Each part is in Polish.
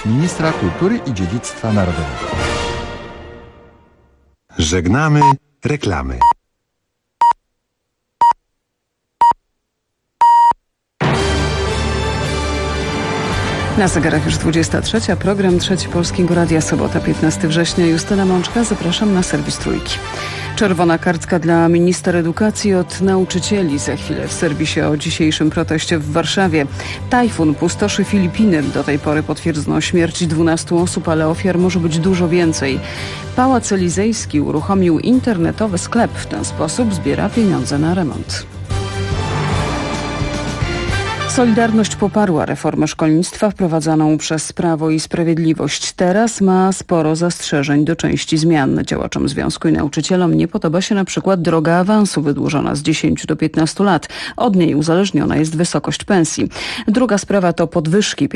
słów ministra kultury i dziedzictwa narodowego. Żegnamy reklamy. Na zegarach już 23. Program Trzeci Polskiego Radia, sobota 15 września. Justyna Mączka, zapraszam na serwis Trójki. Czerwona kartka dla minister edukacji od nauczycieli. Za chwilę w serwisie o dzisiejszym proteście w Warszawie. Tajfun pustoszy Filipiny. Do tej pory potwierdzono śmierć 12 osób, ale ofiar może być dużo więcej. Pałac Elizejski uruchomił internetowy sklep. W ten sposób zbiera pieniądze na remont. Solidarność poparła reformę szkolnictwa wprowadzoną przez Prawo i Sprawiedliwość. Teraz ma sporo zastrzeżeń do części zmian. Działaczom związku i nauczycielom nie podoba się na przykład droga awansu wydłużona z 10 do 15 lat. Od niej uzależniona jest wysokość pensji. Druga sprawa to podwyżki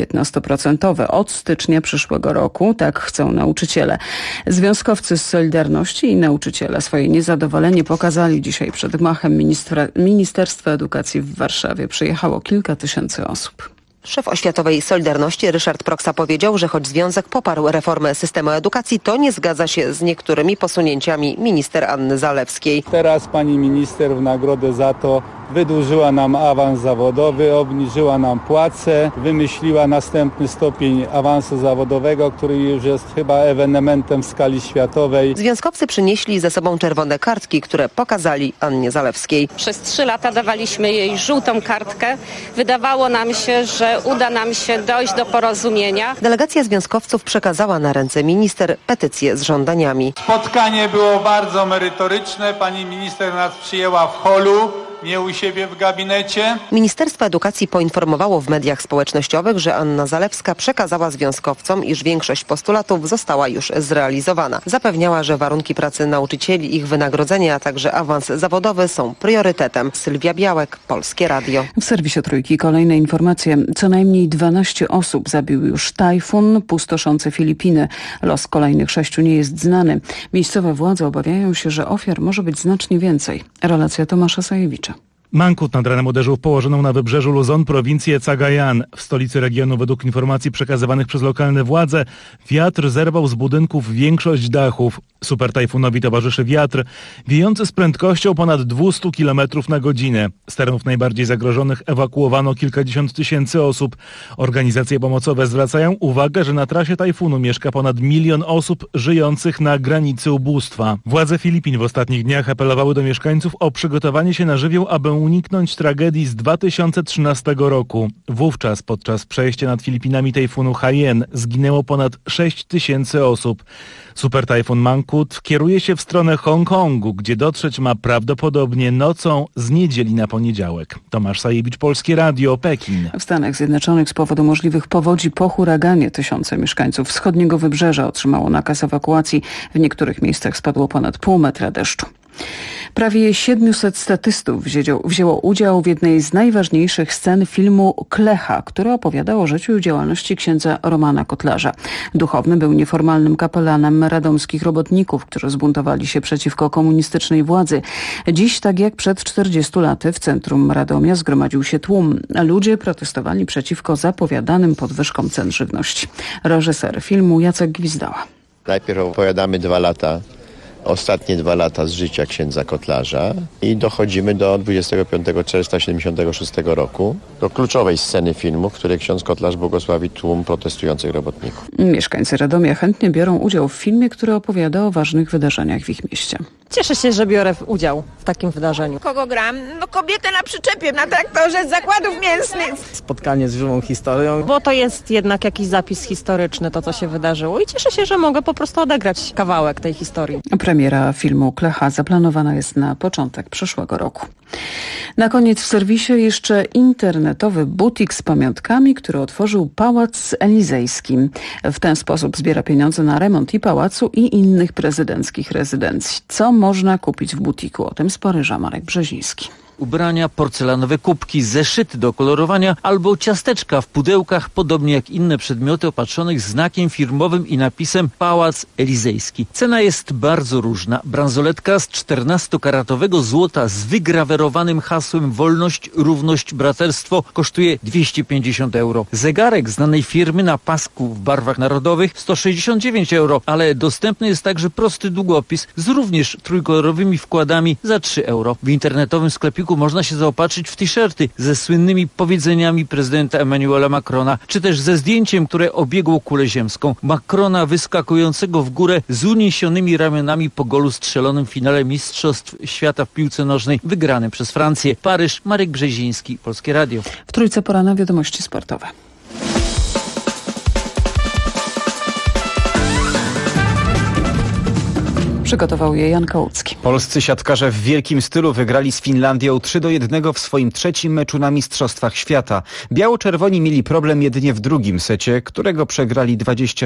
15% od stycznia przyszłego roku. Tak chcą nauczyciele. Związkowcy z Solidarności i nauczyciele swoje niezadowolenie pokazali dzisiaj przed gmachem Ministerstwa Edukacji w Warszawie. Przyjechało kilka tysięcy osób. Szef oświatowej Solidarności Ryszard Proksa powiedział, że choć związek poparł reformę systemu edukacji, to nie zgadza się z niektórymi posunięciami minister Anny Zalewskiej. Teraz pani minister w nagrodę za to wydłużyła nam awans zawodowy, obniżyła nam płace, wymyśliła następny stopień awansu zawodowego, który już jest chyba ewenementem w skali światowej. Związkowcy przynieśli ze sobą czerwone kartki, które pokazali Annie Zalewskiej. Przez 3 lata dawaliśmy jej żółtą kartkę. Wydawało nam się, że uda nam się dojść do porozumienia. Delegacja związkowców przekazała na ręce minister petycję z żądaniami. Spotkanie było bardzo merytoryczne. Pani minister nas przyjęła w holu, nie u siebie w gabinecie. Ministerstwo Edukacji poinformowało w mediach społecznościowych, że Anna Zalewska przekazała związkowcom, iż większość postulatów została już zrealizowana. Zapewniała, że warunki pracy nauczycieli, ich wynagrodzenie, a także awans zawodowy są priorytetem. Sylwia Białek, Polskie Radio. W serwisie Trójki kolejne informacje. Co najmniej 12 osób zabił już tajfun pustoszący Filipiny. Los kolejnych 6 nie jest znany. Miejscowe władze obawiają się, że ofiar może być znacznie więcej. Relacja Tomasza Sajewicza. Mankut nad ranem uderzył w położoną na wybrzeżu Luzon prowincję Cagayan. W stolicy regionu, według informacji przekazywanych przez lokalne władze, wiatr zerwał z budynków większość dachów. Supertajfunowi towarzyszy wiatr wiejący z prędkością ponad 200 km na godzinę. Z terenów najbardziej zagrożonych ewakuowano kilkadziesiąt tysięcy osób. Organizacje pomocowe zwracają uwagę, że na trasie tajfunu mieszka ponad 1 milion osób żyjących na granicy ubóstwa. Władze Filipin w ostatnich dniach apelowały do mieszkańców o przygotowanie się na żywioł, aby uniknąć tragedii z 2013 roku. Wówczas podczas przejścia nad Filipinami tajfunu Haiyan zginęło ponad 6 tysięcy osób. Supertajfun Mankut kieruje się w stronę Hongkongu, gdzie dotrzeć ma prawdopodobnie nocą z niedzieli na poniedziałek. Tomasz Sajewicz, Polskie Radio, Pekin. W Stanach Zjednoczonych z powodu możliwych powodzi po huraganie tysiące mieszkańców wschodniego wybrzeża otrzymało nakaz ewakuacji. W niektórych miejscach spadło ponad pół metra deszczu. Prawie 700 statystów wzięło udział w jednej z najważniejszych scen filmu Klecha, który opowiadał o życiu i działalności księdza Romana Kotlarza. Duchowny był nieformalnym kapelanem radomskich robotników, którzy zbuntowali się przeciwko komunistycznej władzy. Dziś, tak jak przed 40 laty, w centrum Radomia zgromadził się tłum. Ludzie protestowali przeciwko zapowiadanym podwyżkom cen żywności. Reżyser filmu Jacek Gwizdała. Najpierw opowiadamy 2 lata. Ostatnie 2 lata z życia księdza Kotlarza i dochodzimy do 25 czerwca 1976 roku, do kluczowej sceny filmu, w której ksiądz Kotlarz błogosławi tłum protestujących robotników. Mieszkańcy Radomia chętnie biorą udział w filmie, który opowiada o ważnych wydarzeniach w ich mieście. Cieszę się, że biorę udział w takim wydarzeniu. Kogo gram? No kobietę na przyczepie, na traktorze z zakładów mięsnych. Spotkanie z żywą historią. Bo to jest jednak jakiś zapis historyczny, to co się wydarzyło i cieszę się, że mogę po prostu odegrać kawałek tej historii. Premiera filmu Klecha zaplanowana jest na początek przyszłego roku. Na koniec w serwisie jeszcze internetowy butik z pamiątkami, który otworzył Pałac Elizejski. W ten sposób zbiera pieniądze na remont i pałacu i innych prezydenckich rezydencji. Co można kupić w butiku? O tym z Paryża Marek Brzeziński. ubrania, porcelanowe kubki, zeszyty do kolorowania albo ciasteczka w pudełkach, podobnie jak inne przedmioty opatrzonych znakiem firmowym i napisem Pałac Elizejski. Cena jest bardzo różna. Bransoletka z 14-karatowego złota z wygrawerowanym hasłem wolność, równość, braterstwo kosztuje 250 euro. Zegarek znanej firmy na pasku w barwach narodowych 169 euro, ale dostępny jest także prosty długopis z również trójkolorowymi wkładami za 3 euro. W internetowym sklepiku można się zaopatrzyć w t-shirty ze słynnymi powiedzeniami prezydenta Emmanuela Macrona, czy też ze zdjęciem, które obiegło kulę ziemską. Macrona wyskakującego w górę z uniesionymi ramionami po golu strzelonym w finale Mistrzostw Świata w piłce nożnej wygranym przez Francję. Paryż, Marek Brzeziński, Polskie Radio. W Trójce pora na wiadomości sportowe. Przygotował je Jan Kołucki. Polscy siatkarze w wielkim stylu wygrali z Finlandią 3-1 w swoim trzecim meczu na Mistrzostwach Świata. Biało-czerwoni mieli problem jedynie w drugim secie, którego przegrali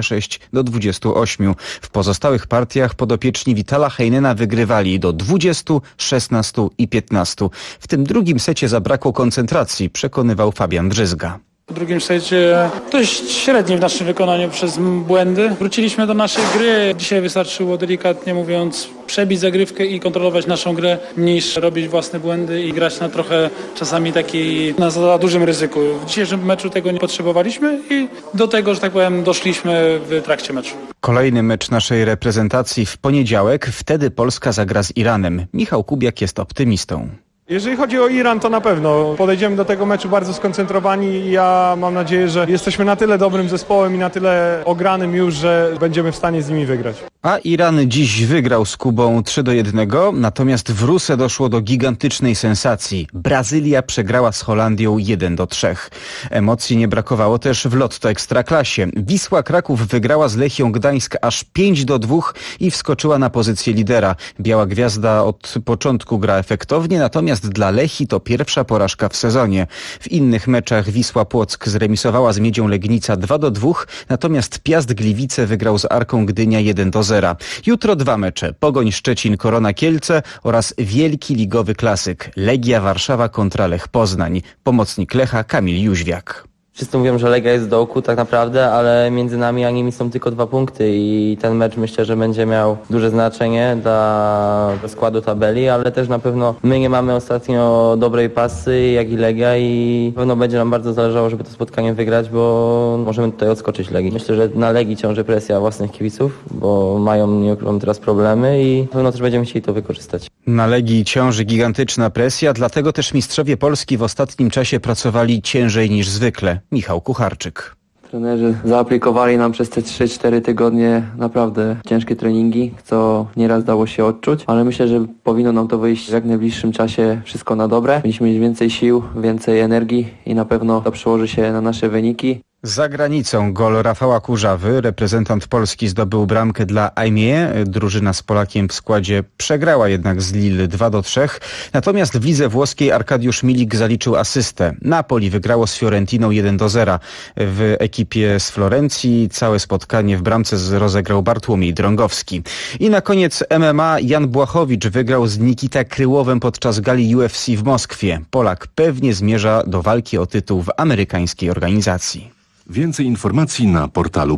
26-28. W pozostałych partiach podopieczni Vitala Heinena wygrywali do 20, 16 i 15. W tym drugim secie zabrakło koncentracji, przekonywał Fabian Drzyzga. W drugim secie dość średni w naszym wykonaniu przez błędy. Wróciliśmy do naszej gry. Dzisiaj wystarczyło, delikatnie mówiąc, przebić zagrywkę i kontrolować naszą grę, niż robić własne błędy i grać na trochę czasami na za dużym ryzyku. W dzisiejszym meczu tego nie potrzebowaliśmy i do tego, że tak powiem, doszliśmy w trakcie meczu. Kolejny mecz naszej reprezentacji w poniedziałek. Wtedy Polska zagra z Iranem. Michał Kubiak jest optymistą. Jeżeli chodzi o Iran, to na pewno podejdziemy do tego meczu bardzo skoncentrowani i ja mam nadzieję, że jesteśmy na tyle dobrym zespołem i na tyle ogranym już, że będziemy w stanie z nimi wygrać. A Iran dziś wygrał z Kubą 3-1, natomiast w Rusę doszło do gigantycznej sensacji. Brazylia przegrała z Holandią 1-3. Emocji nie brakowało też w Lotto Ekstraklasie. Wisła Kraków wygrała z Lechią Gdańsk aż 5-2 i wskoczyła na pozycję lidera. Biała Gwiazda od początku gra efektownie, natomiast dla Lechii to pierwsza porażka w sezonie. W innych meczach Wisła Płock zremisowała z Miedzią Legnica 2-2, natomiast Piast Gliwice wygrał z Arką Gdynia 1-0. Jutro 2 mecze. Pogoń Szczecin, Korona Kielce oraz wielki ligowy klasyk Legia Warszawa kontra Lech Poznań. Pomocnik Lecha Kamil Jóźwiak. Wszyscy mówią, że Legia jest w dołku tak naprawdę, ale między nami a nimi są tylko 2 punkty i ten mecz myślę, że będzie miał duże znaczenie dla składu tabeli, ale też na pewno my nie mamy ostatnio dobrej pasy jak i Legia i na pewno będzie nam bardzo zależało, żeby to spotkanie wygrać, bo możemy tutaj odskoczyć Legii. Myślę, że na Legii ciąży presja własnych kibiców, bo mają, nie ukrywam, teraz problemy i na pewno też będziemy chcieli to wykorzystać. Na Legii ciąży gigantyczna presja, dlatego też mistrzowie Polski w ostatnim czasie pracowali ciężej niż zwykle. Michał Kucharczyk. Trenerzy zaaplikowali nam przez te 3-4 tygodnie naprawdę ciężkie treningi, co nieraz dało się odczuć, ale myślę, że powinno nam to wyjść w jak najbliższym czasie wszystko na dobre. Powinniśmy mieć więcej sił, więcej energii i na pewno to przełoży się na nasze wyniki. Za granicą gol Rafała Kurzawy. Reprezentant Polski zdobył bramkę dla Aimie. Drużyna z Polakiem w składzie przegrała jednak z Lille 2-3. Natomiast w lidze włoskiej Arkadiusz Milik zaliczył asystę. Napoli wygrało z Fiorentiną 1-0. W ekipie z Florencji całe spotkanie w bramce rozegrał Bartłomiej Drągowski. I na koniec MMA Jan Błachowicz wygrał z Nikita Kryłowem podczas gali UFC w Moskwie. Polak pewnie zmierza do walki o tytuł w amerykańskiej organizacji. Więcej informacji na portalu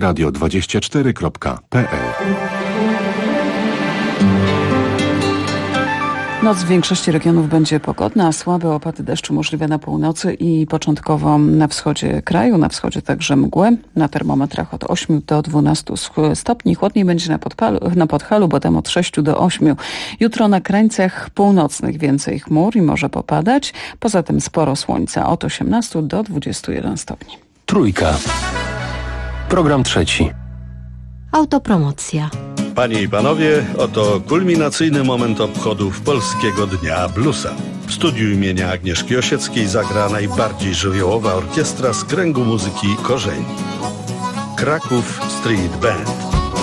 polskieradio24.pl. Noc w większości regionów będzie pogodna, słabe opady deszczu możliwe na północy i początkowo na wschodzie kraju, na wschodzie także mgłę. Na termometrach od 8 do 12 stopni. Chłodniej będzie na Podhalu, bo tam od 6 do 8. Jutro na krańcach północnych więcej chmur i może popadać. Poza tym sporo słońca od 18 do 21 stopni. Trójka. Program trzeci. Autopromocja. Panie i panowie, oto kulminacyjny moment obchodów Polskiego Dnia Bluesa. W studiu imienia Agnieszki Osieckiej zagra najbardziej żywiołowa orkiestra z kręgu muzyki korzeni. Kraków Street Band.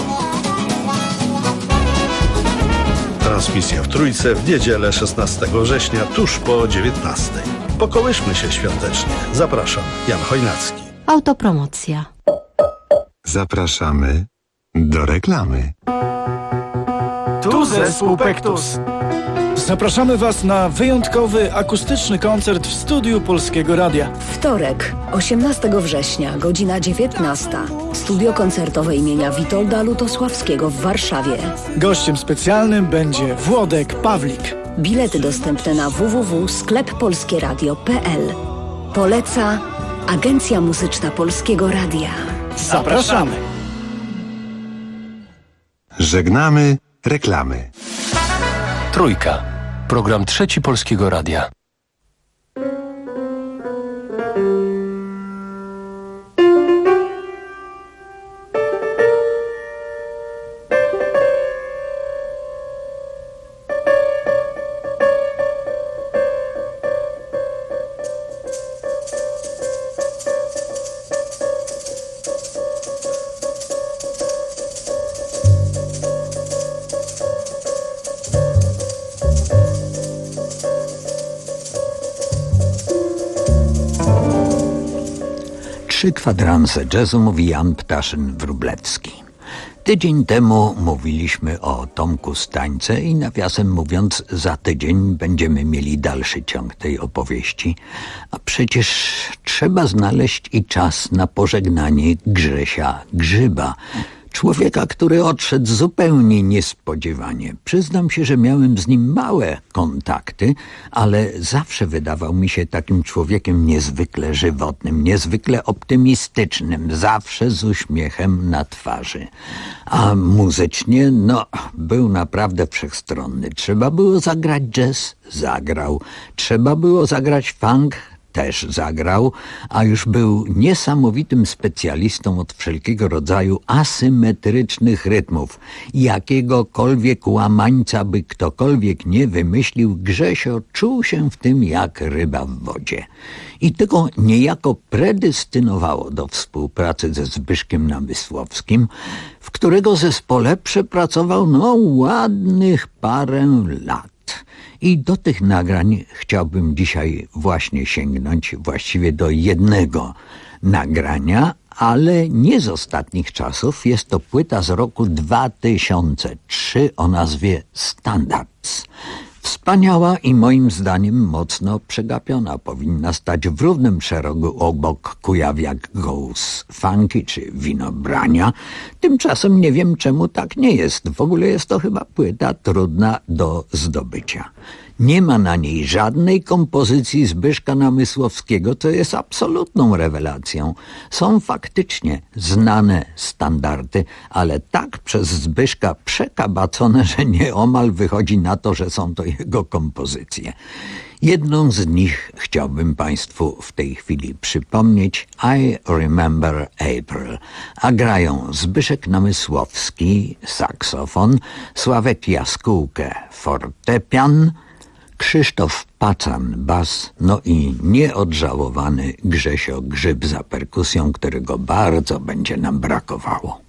Transmisja w Trójce w niedzielę 16 września tuż po 19. Pokołyszmy się świątecznie. Zapraszam, Jan Chojnacki. Autopromocja. Zapraszamy do reklamy. Tu zespół Pektus. Zapraszamy Was na wyjątkowy, akustyczny koncert w studiu Polskiego Radia. Wtorek, 18 września, godzina 19. Studio koncertowe imienia Witolda Lutosławskiego w Warszawie. Gościem specjalnym będzie Włodek Pawlik. Bilety dostępne na www.skleppolskieradio.pl. Poleca Agencja Muzyczna Polskiego Radia. Zapraszamy! Żegnamy reklamy. Trójka. Program trzeci Polskiego Radia. Trzy kwadranse jazzu, mówi Jan Ptaszyn-Wróblewski. Tydzień temu mówiliśmy o Tomku Stańce i nawiasem mówiąc, za tydzień będziemy mieli dalszy ciąg tej opowieści. A przecież trzeba znaleźć i czas na pożegnanie Grzesia Grzyba. Człowieka, który odszedł zupełnie niespodziewanie. Przyznam się, że miałem z nim małe kontakty, ale zawsze wydawał mi się takim człowiekiem niezwykle żywotnym, niezwykle optymistycznym, zawsze z uśmiechem na twarzy. A muzycznie, był naprawdę wszechstronny. Trzeba było zagrać jazz, zagrał. Trzeba było zagrać funk, też zagrał, a już był niesamowitym specjalistą od wszelkiego rodzaju asymetrycznych rytmów. Jakiegokolwiek łamańca by ktokolwiek nie wymyślił, Grzesio czuł się w tym jak ryba w wodzie. I tego niejako predestynowało do współpracy ze Zbyszkiem Namysłowskim, w którego zespole przepracował ładnych parę lat. I do tych nagrań chciałbym dzisiaj właśnie sięgnąć, właściwie do jednego nagrania, ale nie z ostatnich czasów. Jest to płyta z roku 2003 o nazwie Standards. Wspaniała i moim zdaniem mocno przegapiona. Powinna stać w równym szeregu obok Kujawiak Goes Funky czy Winobrania. Tymczasem nie wiem, czemu tak nie jest. W ogóle jest to chyba płyta trudna do zdobycia. Nie ma na niej żadnej kompozycji Zbyszka Namysłowskiego, co jest absolutną rewelacją. Są faktycznie znane standardy, ale tak przez Zbyszka przekabacone, że nieomal wychodzi na to, że są to jego kompozycje. Jedną z nich chciałbym Państwu w tej chwili przypomnieć, I Remember April, a grają Zbyszek Namysłowski, saksofon, Sławek Jaskółkę, fortepian, Krzysztof Pacan, bas, i nieodżałowany Grzesio Grzyb za perkusją, którego bardzo będzie nam brakowało.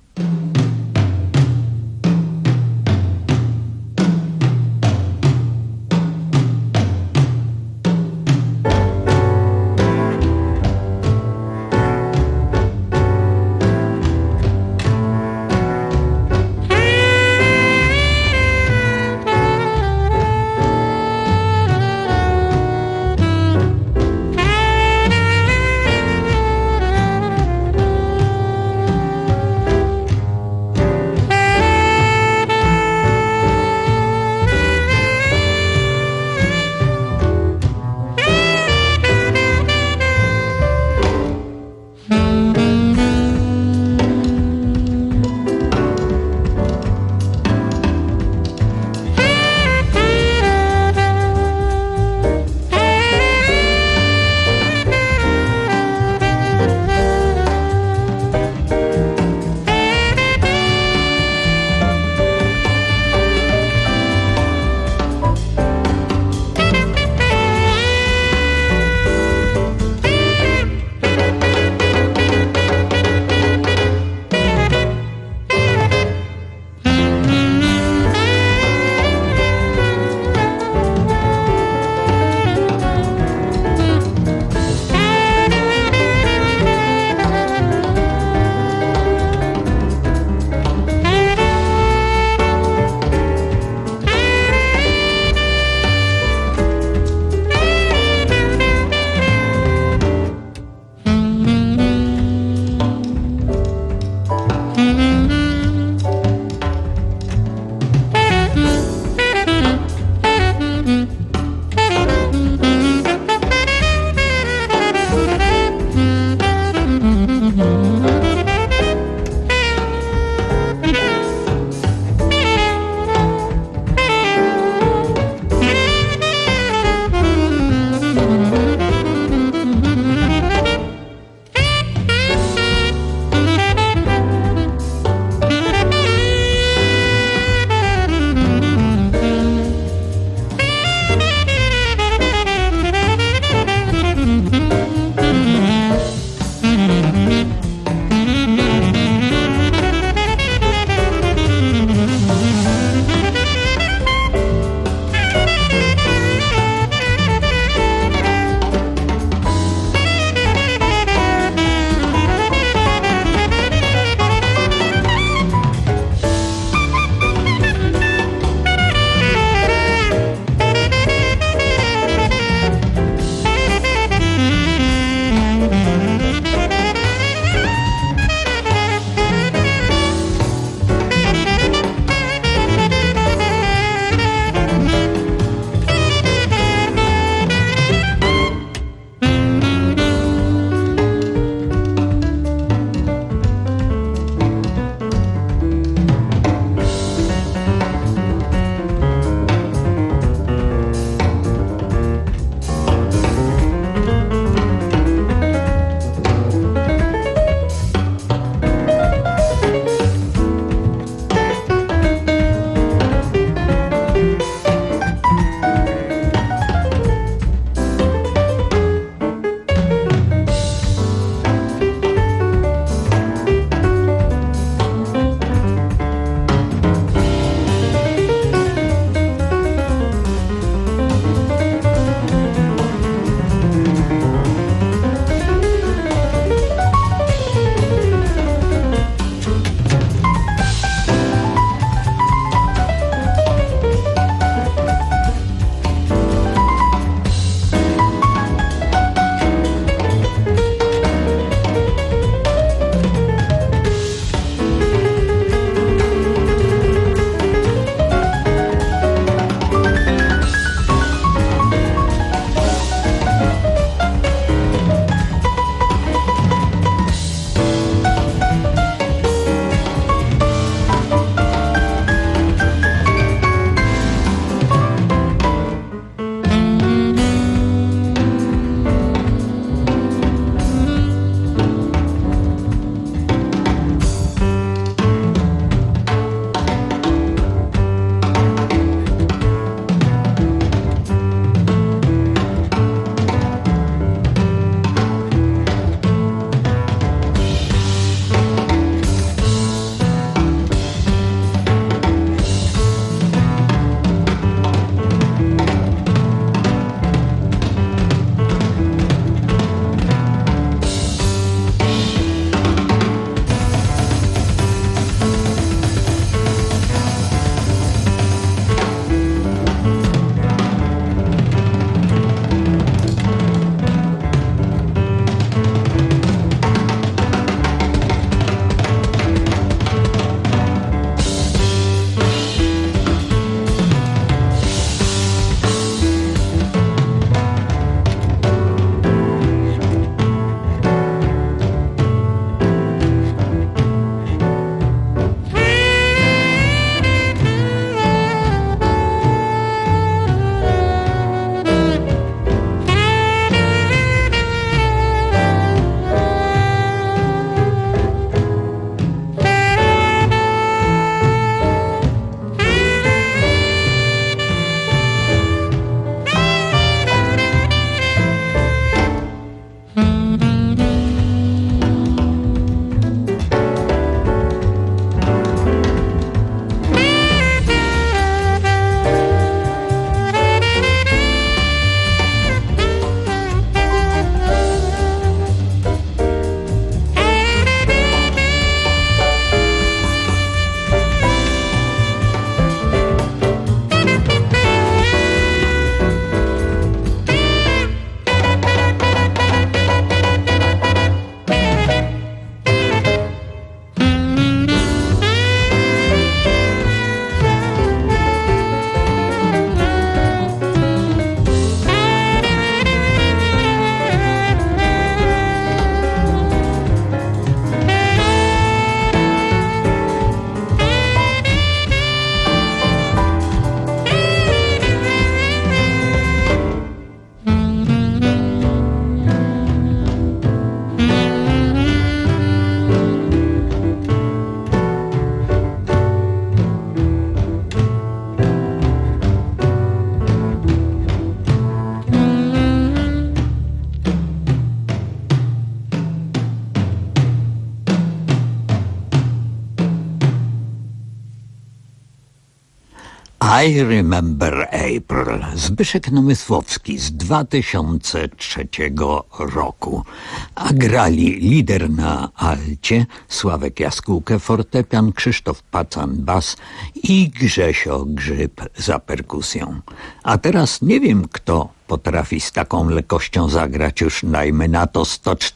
I Remember April, Zbyszek Namysłowski z 2003 roku. A grali lider na alcie, Sławek Jaskółkę fortepian, Krzysztof Pacan bas i Grzesio Grzyb za perkusją. A teraz nie wiem, kto potrafi z taką lekkością zagrać już, dajmy na to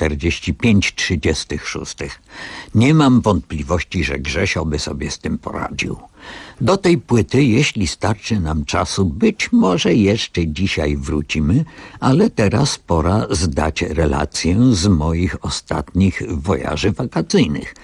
145/36. Nie mam wątpliwości, że Grzesio by sobie z tym poradził. Do tej płyty, jeśli starczy nam czasu, być może jeszcze dzisiaj wrócimy, ale teraz pora zdać relację z moich ostatnich wojaży wakacyjnych.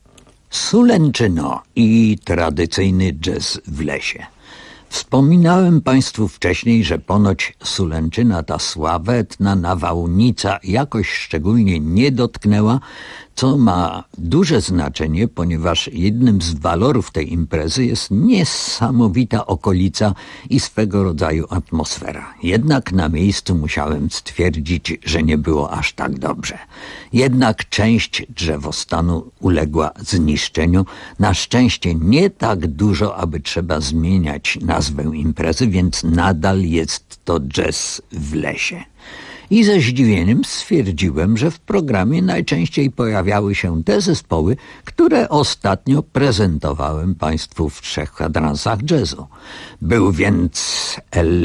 Sulęczyno i tradycyjny jazz w lesie. Wspominałem Państwu wcześniej, że ponoć Sulęczyna, ta sławetna nawałnica, jakoś szczególnie nie dotknęła, co ma duże znaczenie, ponieważ jednym z walorów tej imprezy jest niesamowita okolica i swego rodzaju atmosfera. Jednak na miejscu musiałem stwierdzić, że nie było aż tak dobrze. Jednak część drzewostanu uległa zniszczeniu. Na szczęście nie tak dużo, aby trzeba zmieniać nazwę imprezy, więc nadal jest to jazz w lesie. I ze zdziwieniem stwierdziłem, że w programie najczęściej pojawiały się te zespoły, które ostatnio prezentowałem Państwu w 3 kwadransach jazzu. Był więc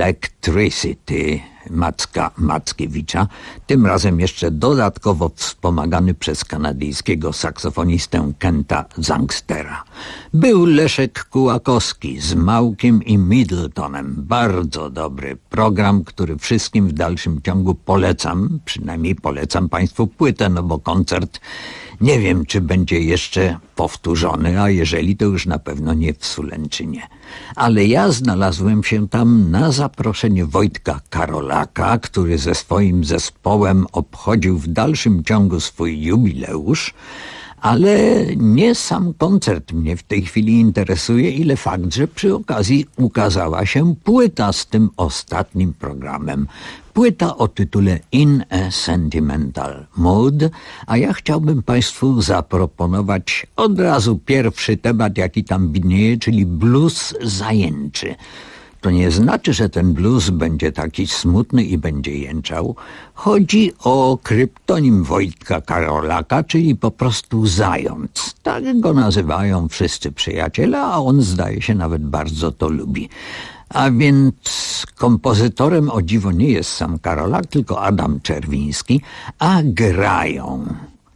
Electricity Macka Mackiewicza, tym razem jeszcze dodatkowo wspomagany przez kanadyjskiego saksofonistę Kenta Zangstera. Był Leszek Kułakowski z Małkiem i Middletonem. Bardzo dobry program, który wszystkim w dalszym ciągu polecam. Przynajmniej polecam Państwu płytę, no bo koncert nie wiem, czy będzie jeszcze powtórzony, a jeżeli, to już na pewno nie w Sulęczynie. Ale ja znalazłem się tam na zaproszenie Wojtka Karolaka, który ze swoim zespołem obchodził w dalszym ciągu swój jubileusz, ale nie sam koncert mnie w tej chwili interesuje, ile fakt, że przy okazji ukazała się płyta z tym ostatnim programem. Płyta o tytule In a Sentimental Mood, a ja chciałbym Państwu zaproponować od razu pierwszy temat, jaki tam widnieje, czyli blues zajęczy. To nie znaczy, że ten blues będzie taki smutny i będzie jęczał. Chodzi o kryptonim Wojtka Karolaka, czyli po prostu Zając. Tak go nazywają wszyscy przyjaciele, a on zdaje się nawet bardzo to lubi. A więc kompozytorem o dziwo nie jest sam Karolak, tylko Adam Czerwiński, a grają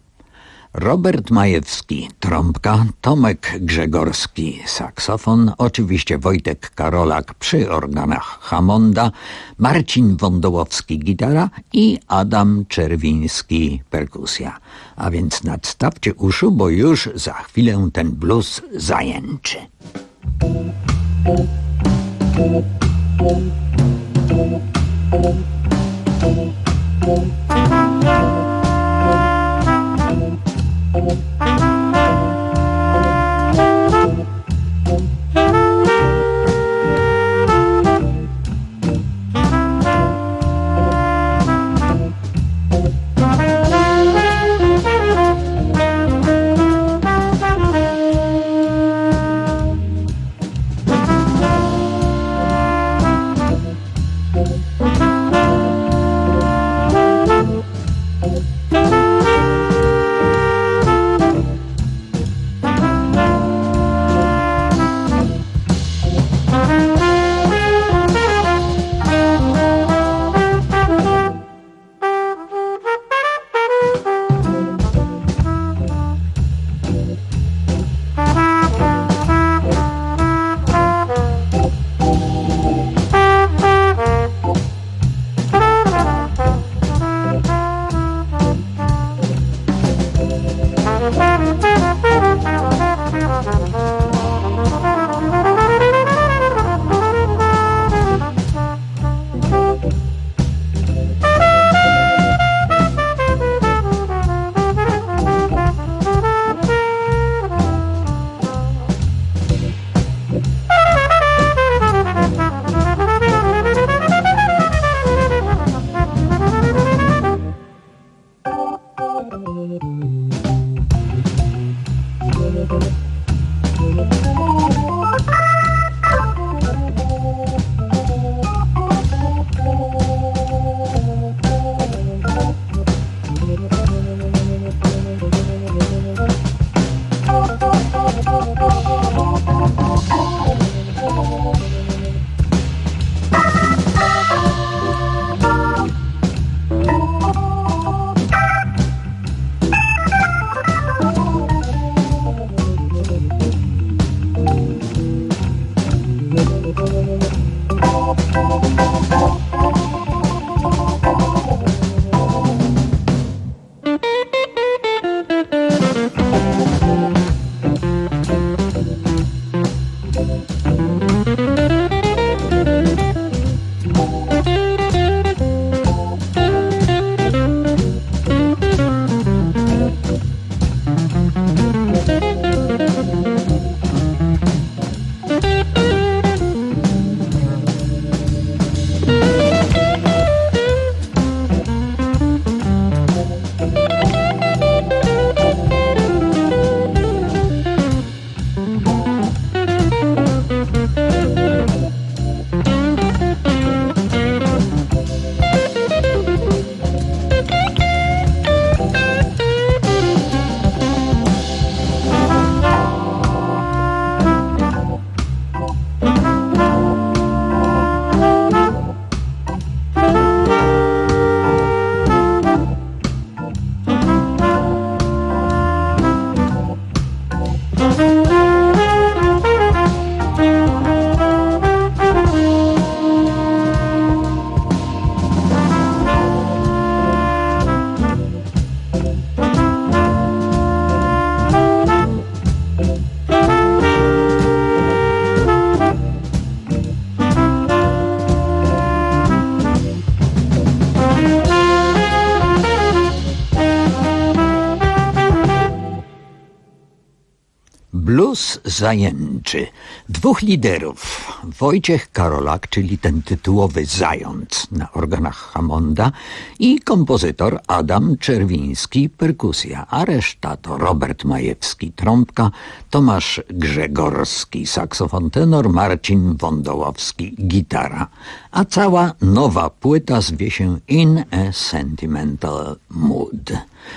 Robert Majewski, trąbka, Tomek Grzegorski, saksofon, oczywiście Wojtek Karolak przy organach Hammonda, Marcin Wądołowski, gitara i Adam Czerwiński, perkusja. A więc nadstawcie uszu, bo już za chwilę ten blues zajęczy. Blues zajęczy. Dwóch liderów, Wojciech Karolak, czyli ten tytułowy zając na organach Hammonda, i kompozytor Adam Czerwiński, perkusja, a reszta to Robert Majewski, trąbka, Tomasz Grzegorski, saksofon tenor, Marcin Wądołowski, gitara. A cała nowa płyta zwie się In a Sentimental Mood.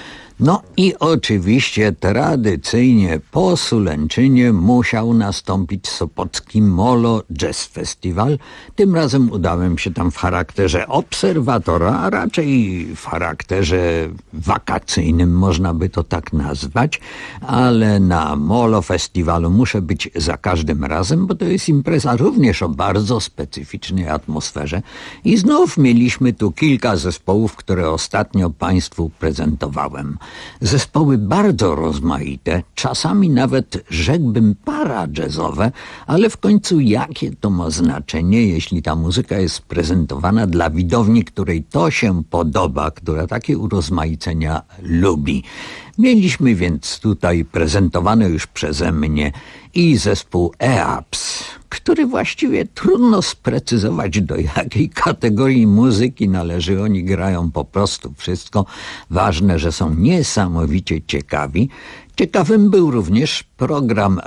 No i oczywiście tradycyjnie po Sulęczynie musiał nastąpić Sopocki Molo Jazz Festival. Tym razem udałem się tam w charakterze obserwatora, a raczej w charakterze wakacyjnym, można by to tak nazwać, ale na Molo Festiwalu muszę być za każdym razem, bo to jest impreza również o bardzo specyficznej atmosferze i znów mieliśmy tu kilka zespołów, które ostatnio Państwu prezentowałem. Zespoły bardzo rozmaite, czasami nawet rzekłbym para-jazzowe, ale w końcu jakie to ma znaczenie, jeśli ta muzyka jest prezentowana dla widowni, której to się podoba, która takie urozmaicenia lubi. Mieliśmy więc tutaj prezentowany już przeze mnie i zespół EAPS, który właściwie trudno sprecyzować, do jakiej kategorii muzyki należy. Oni grają po prostu wszystko. Ważne, że są niesamowicie ciekawi. Ciekawym był również program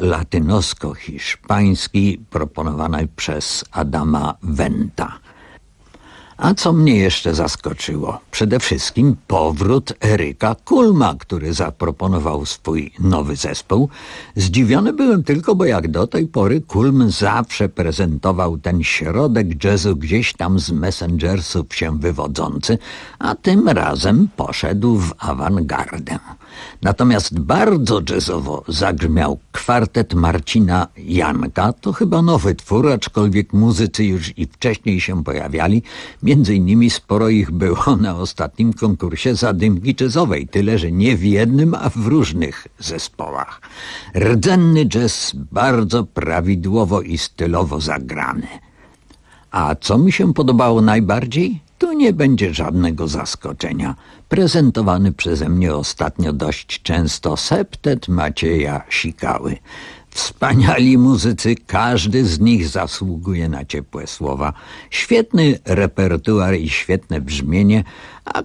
latynosko-hiszpański proponowany przez Adama Wenta. A co mnie jeszcze zaskoczyło? Przede wszystkim powrót Eryka Kulma, który zaproponował swój nowy zespół. Zdziwiony byłem tylko, bo jak do tej pory Kulm zawsze prezentował ten środek jazzu gdzieś tam z Messengersów się wywodzący, a tym razem poszedł w awangardę. Natomiast bardzo jazzowo zagrzmiał kwartet Marcina Janka. To chyba nowy twór, aczkolwiek muzycy już i wcześniej się pojawiali. Między innymi sporo ich było na ostatnim konkursie Zadymki Jazzowej, tyle że nie w jednym, a w różnych zespołach. Rdzenny jazz bardzo prawidłowo i stylowo zagrany. A co mi się podobało najbardziej? Tu nie będzie żadnego zaskoczenia. Prezentowany przeze mnie ostatnio dość często septet Macieja Sikały. Wspaniali muzycy, każdy z nich zasługuje na ciepłe słowa. Świetny repertuar i świetne brzmienie, a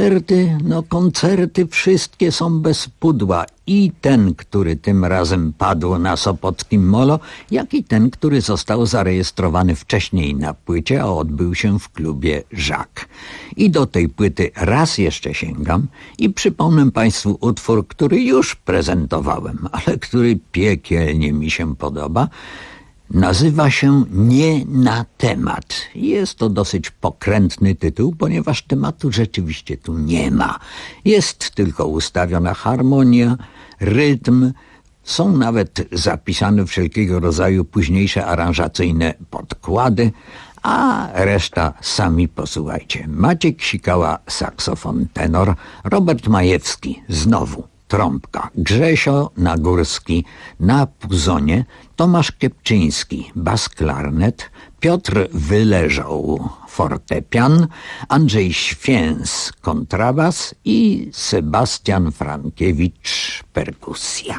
koncerty wszystkie są bez pudła. I ten, który tym razem padł na Sopockim Molo, jak i ten, który został zarejestrowany wcześniej na płycie, a odbył się w klubie Żak. I do tej płyty raz jeszcze sięgam i przypomnę Państwu utwór, który już prezentowałem, ale który piekielnie mi się podoba. Nazywa się Nie na temat. Jest to dosyć pokrętny tytuł, ponieważ tematu rzeczywiście tu nie ma. Jest tylko ustawiona harmonia, rytm, są nawet zapisane wszelkiego rodzaju późniejsze aranżacyjne podkłady, a reszta sami posłuchajcie. Maciek Sikała, saksofon tenor, Robert Majewski, znowu trąbka, Grzesio Nagórski na puzonie, Tomasz Kiepczyński, bas klarnet, Piotr Wyleżał, fortepian, Andrzej Święs, kontrabas i Sebastian Frankiewicz, perkusja.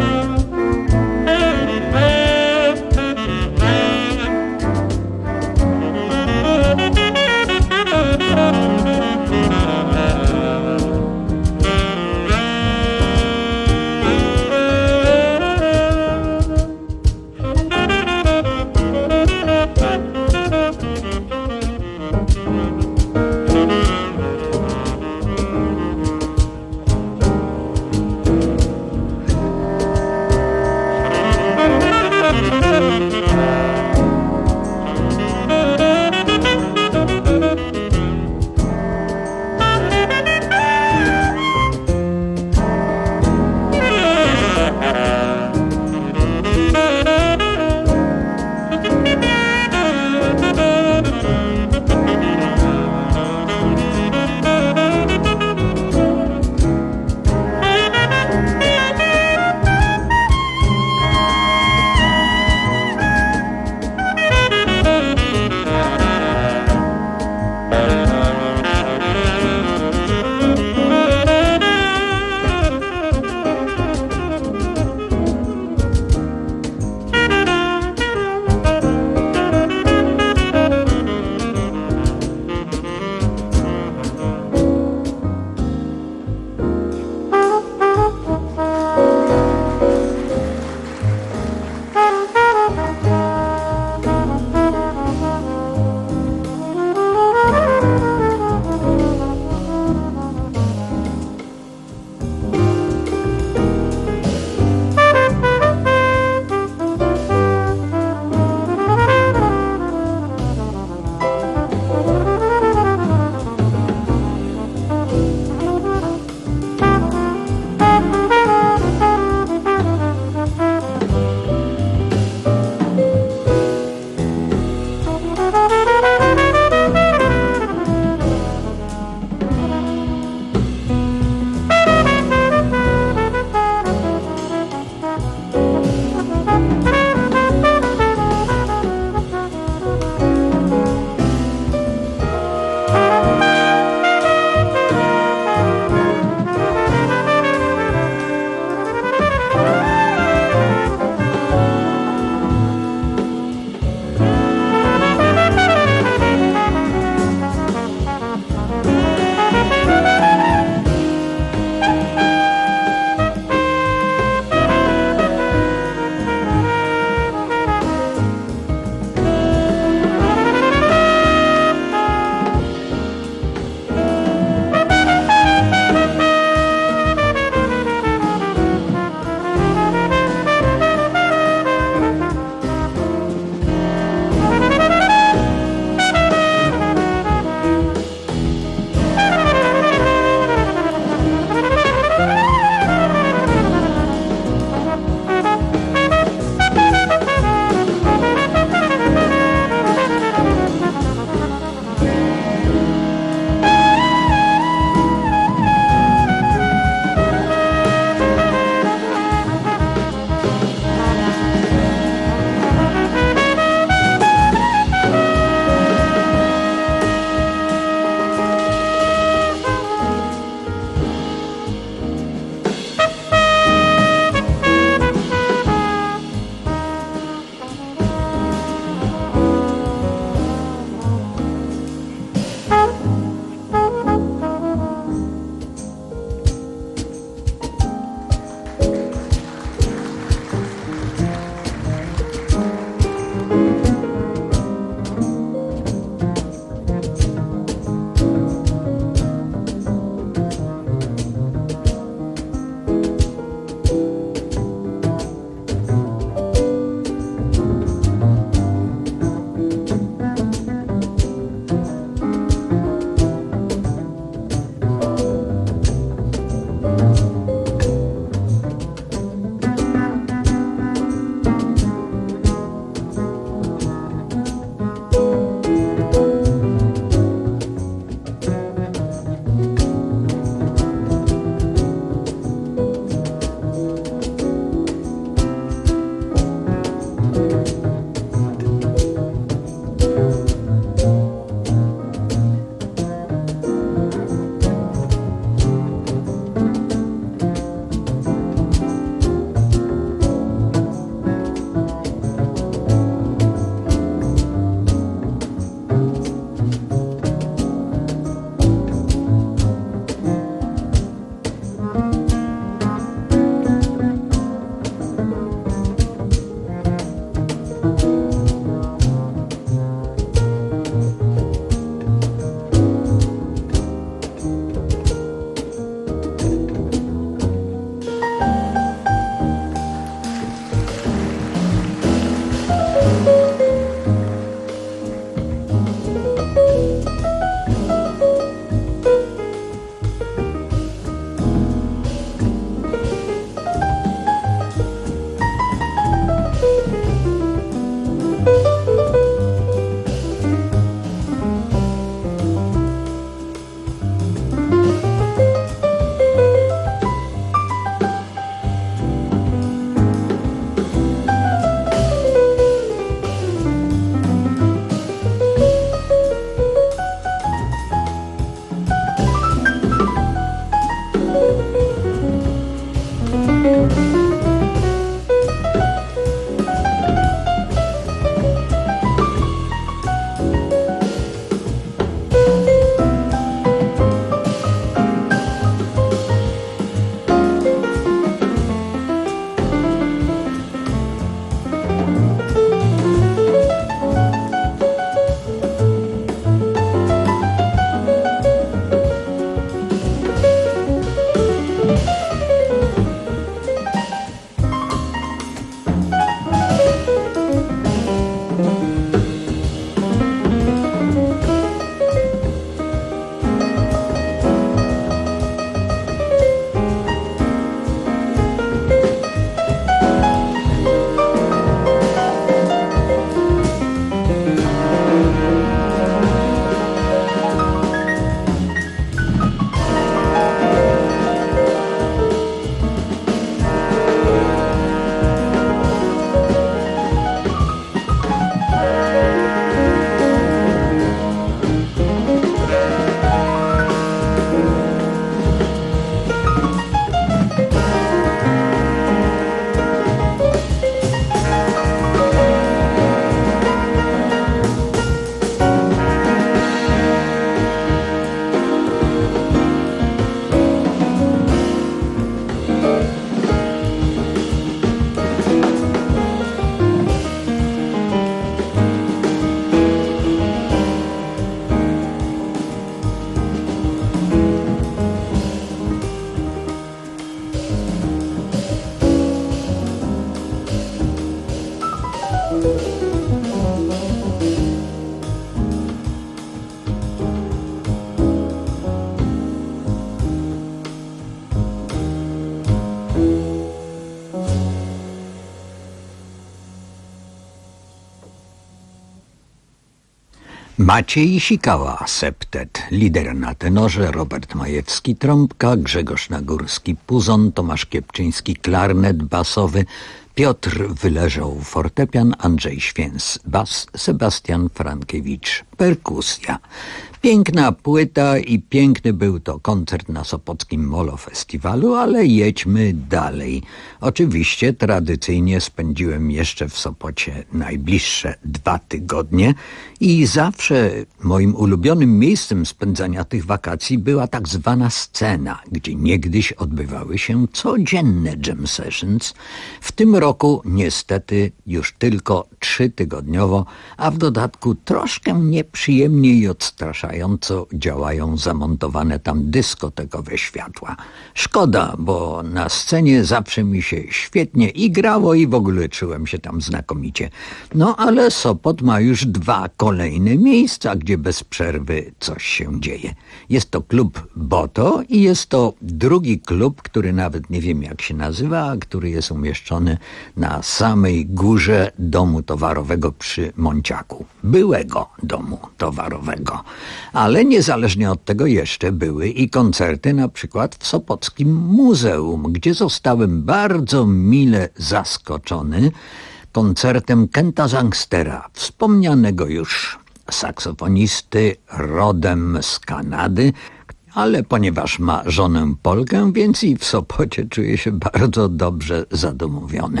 Maciej Sikała, septet, lider na tenorze, Robert Majewski, trąbka, Grzegorz Nagórski, puzon, Tomasz Kiepczyński, klarnet basowy, Piotr Wyleżał, fortepian, Andrzej Święs, bas, Sebastian Frankiewicz, perkusja. Piękna płyta i piękny był to koncert na Sopockim Molo Festiwalu, ale jedźmy dalej. Oczywiście tradycyjnie spędziłem jeszcze w Sopocie najbliższe 2 tygodnie i zawsze moim ulubionym miejscem spędzania tych wakacji była tak zwana scena, gdzie niegdyś odbywały się codzienne jam sessions. W tym roku niestety już tylko 3-tygodniowo, a w dodatku troszkę nieprzyjemnie i odstraszająco działają zamontowane tam dyskotekowe światła. Szkoda, bo na scenie zawsze mi się świetnie i grało i w ogóle czułem się tam znakomicie. No ale Sopot ma już 2 kolejne miejsca, gdzie bez przerwy coś się dzieje. Jest to klub Boto i jest to drugi klub, który nawet nie wiem jak się nazywa, a który jest umieszczony na samej górze domu towarowego przy Monciaku. Byłego domu towarowego. Ale niezależnie od tego jeszcze były i koncerty na przykład w Sopockim Muzeum, gdzie zostałem bardzo mile zaskoczony koncertem Kenta Zangstera, wspomnianego już saksofonisty rodem z Kanady, ale ponieważ ma żonę Polkę, więc i w Sopocie czuje się bardzo dobrze zadomowiony.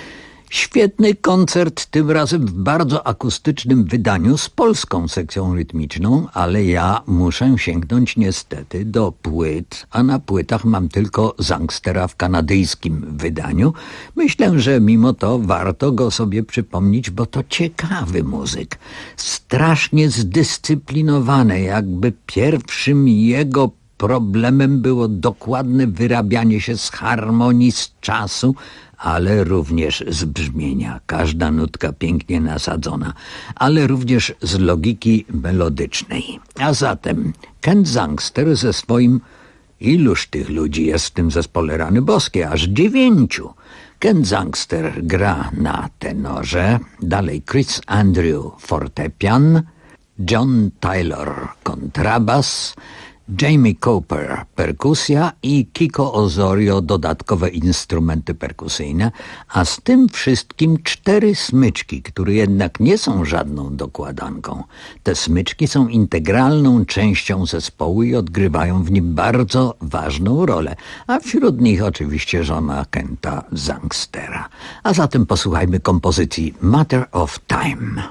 Świetny koncert, tym razem w bardzo akustycznym wydaniu z polską sekcją rytmiczną, ale ja muszę sięgnąć niestety do płyt, a na płytach mam tylko Zangstera w kanadyjskim wydaniu. Myślę, że mimo to warto go sobie przypomnieć, bo to ciekawy muzyk. Strasznie zdyscyplinowany, jakby pierwszym jego problemem było dokładne wyrabianie się z harmonii, z czasu, ale również z brzmienia. Każda nutka pięknie nasadzona, ale również z logiki melodycznej. A zatem Kent Zangster ze swoim... Iluż tych ludzi jest w tym zespole, rany boskie? Aż 9. Kent Zangster gra na tenorze, dalej Chris Andrew fortepian, John Taylor kontrabas, Jamie Cooper perkusja i Kiko Osorio dodatkowe instrumenty perkusyjne, a z tym wszystkim 4 smyczki, które jednak nie są żadną dokładanką. Te smyczki są integralną częścią zespołu i odgrywają w nim bardzo ważną rolę, a wśród nich oczywiście żona Kenta Zangstera. A zatem posłuchajmy kompozycji Matter of Time.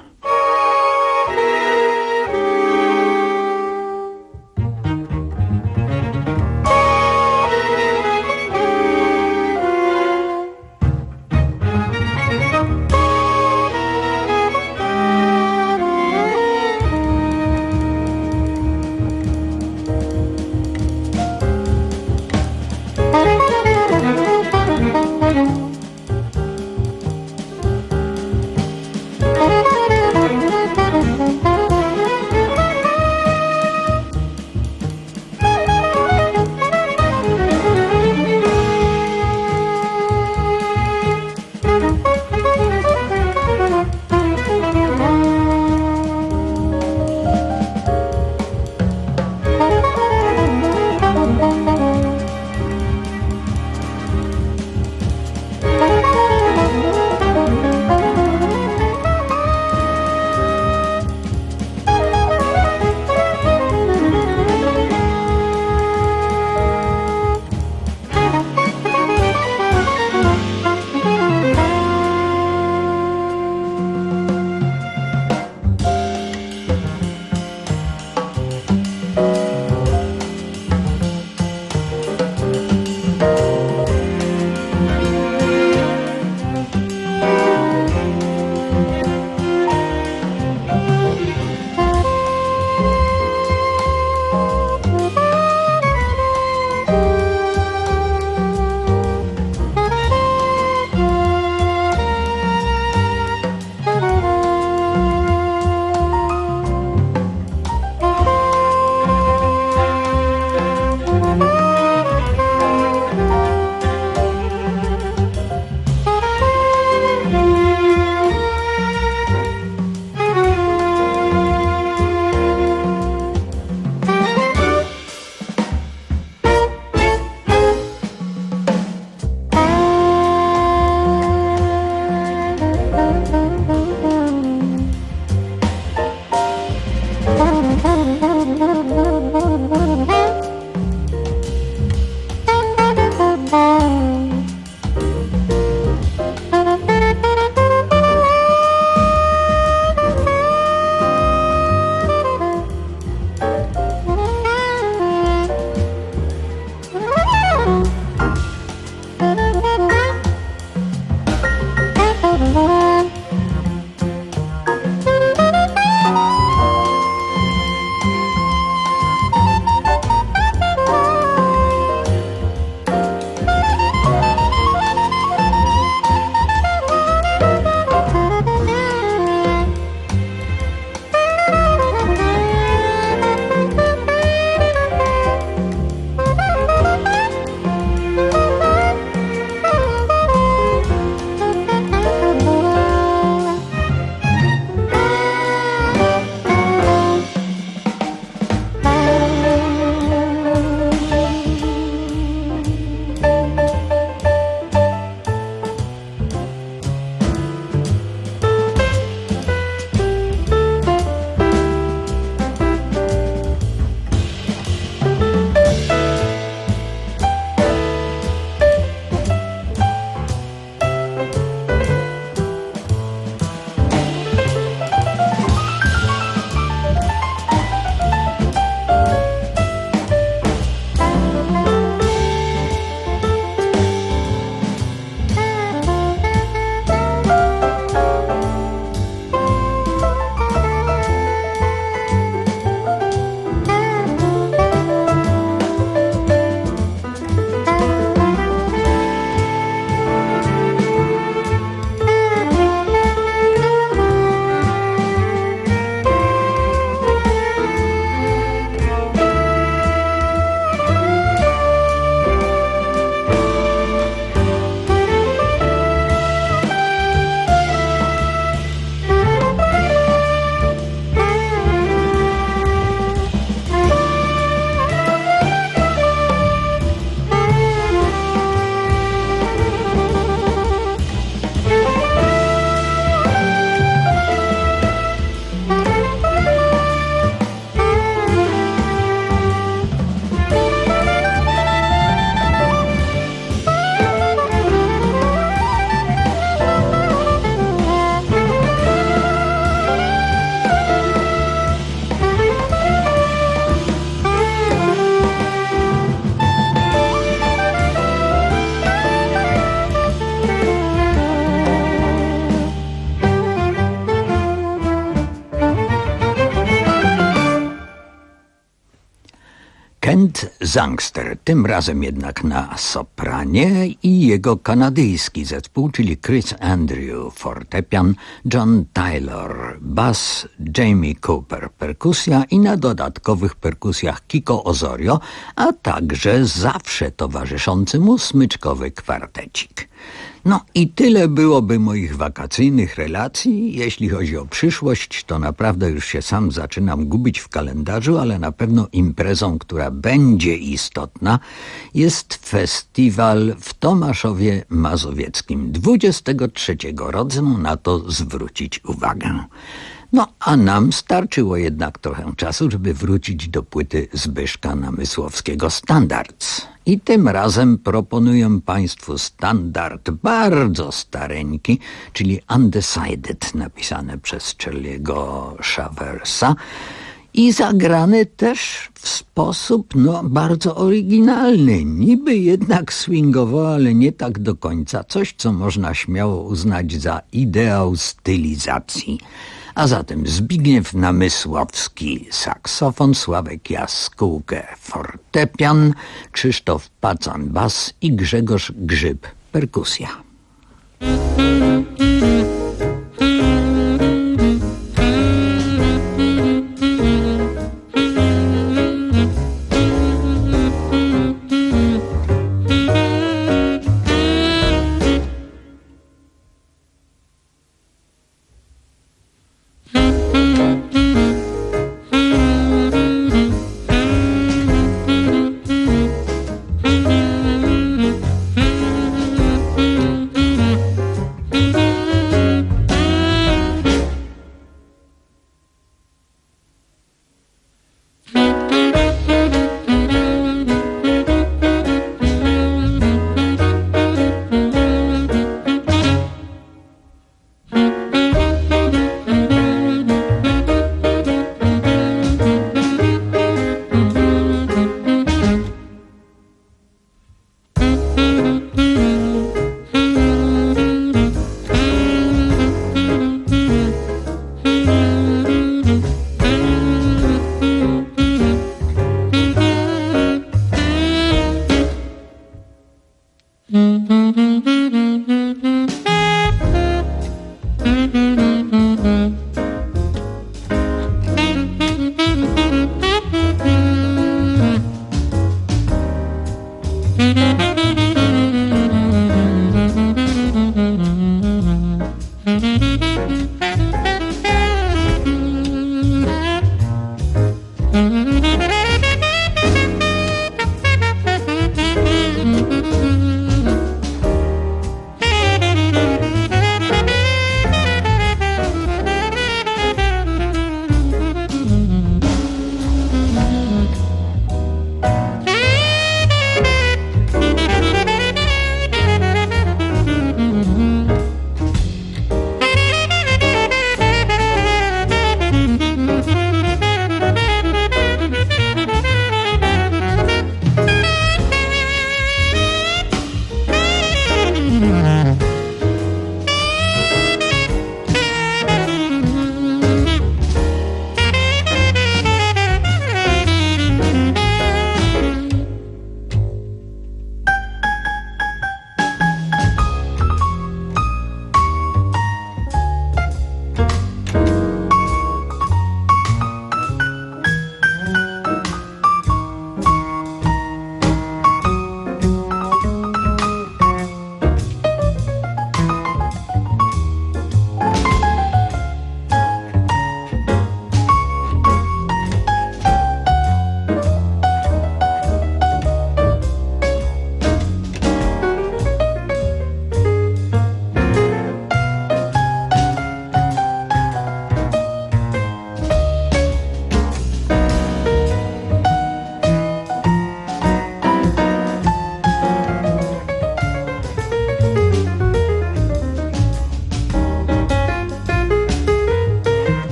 Kent Zangster, tym razem jednak na sopranie, i jego kanadyjski zespół, czyli Chris Andrew fortepian, John Taylor bass, Jamie Cooper perkusja i na dodatkowych perkusjach Kiko Osorio, a także zawsze towarzyszący mu smyczkowy kwartecik. No i tyle byłoby moich wakacyjnych relacji. Jeśli chodzi o przyszłość, to naprawdę już się sam zaczynam gubić w kalendarzu, ale na pewno imprezą, która będzie istotna, jest festiwal w Tomaszowie Mazowieckim. 23 rodzę na to zwrócić uwagę. No, a nam starczyło jednak trochę czasu, żeby wrócić do płyty Zbyszka Namysłowskiego Standards. I tym razem proponuję Państwu standard bardzo stareńki, czyli Undecided, napisane przez Charlie'ego Shaversa i zagrany też w sposób bardzo oryginalny, niby jednak swingowo, ale nie tak do końca. Coś, co można śmiało uznać za ideał stylizacji. A zatem Zbigniew Namysłowski saksofon, Sławek Jaskółkę fortepian, Krzysztof Pacan bas i Grzegorz Grzyb perkusja.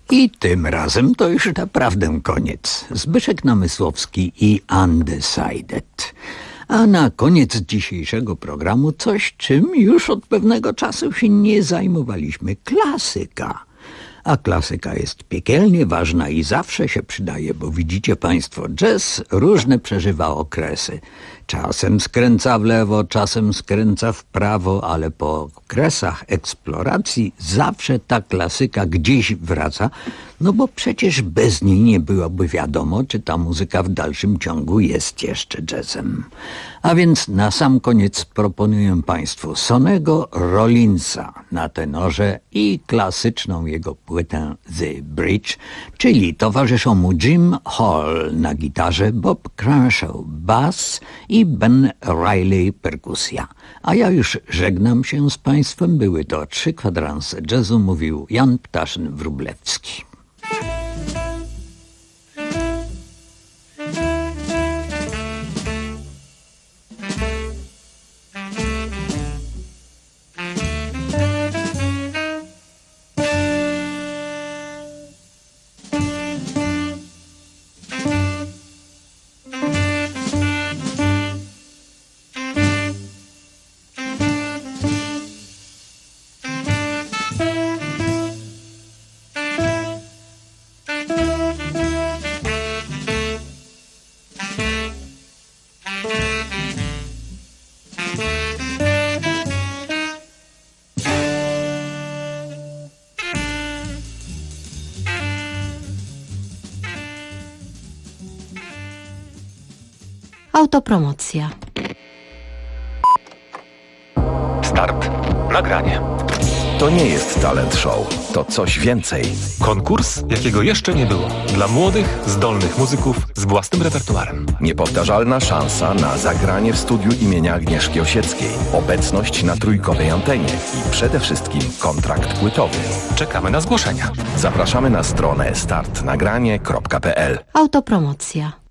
I tym razem to już naprawdę koniec. Zbyszek Namysłowski i Undecided. A na koniec dzisiejszego programu coś, czym już od pewnego czasu się nie zajmowaliśmy. Klasyka. A klasyka jest piekielnie ważna i zawsze się przydaje, bo widzicie państwo, jazz różne przeżywa okresy. Czasem skręca w lewo, czasem skręca w prawo, ale po okresach eksploracji zawsze ta klasyka gdzieś wraca, no bo przecież bez niej nie byłoby wiadomo, czy ta muzyka w dalszym ciągu jest jeszcze jazzem. A więc na sam koniec proponuję państwu Sonny'ego Rollinsa na tenorze i klasyczną jego płytę The Bridge, czyli towarzyszą mu Jim Hall na gitarze, Bob Crenshaw bass i Ben Riley perkusja. A ja już żegnam się z państwem. Były to 3 kwadranse jazzu, mówił Jan Ptaszyn-Wróblewski. Autopromocja. Start. Nagranie. To nie jest talent show, to coś więcej. Konkurs, jakiego jeszcze nie było. Dla młodych, zdolnych muzyków z własnym repertuarem. Niepowtarzalna szansa na zagranie w studiu imienia Agnieszki Osieckiej. Obecność na trójkowej antenie i przede wszystkim kontrakt płytowy. Czekamy na zgłoszenia. Zapraszamy na stronę startnagranie.pl. Autopromocja.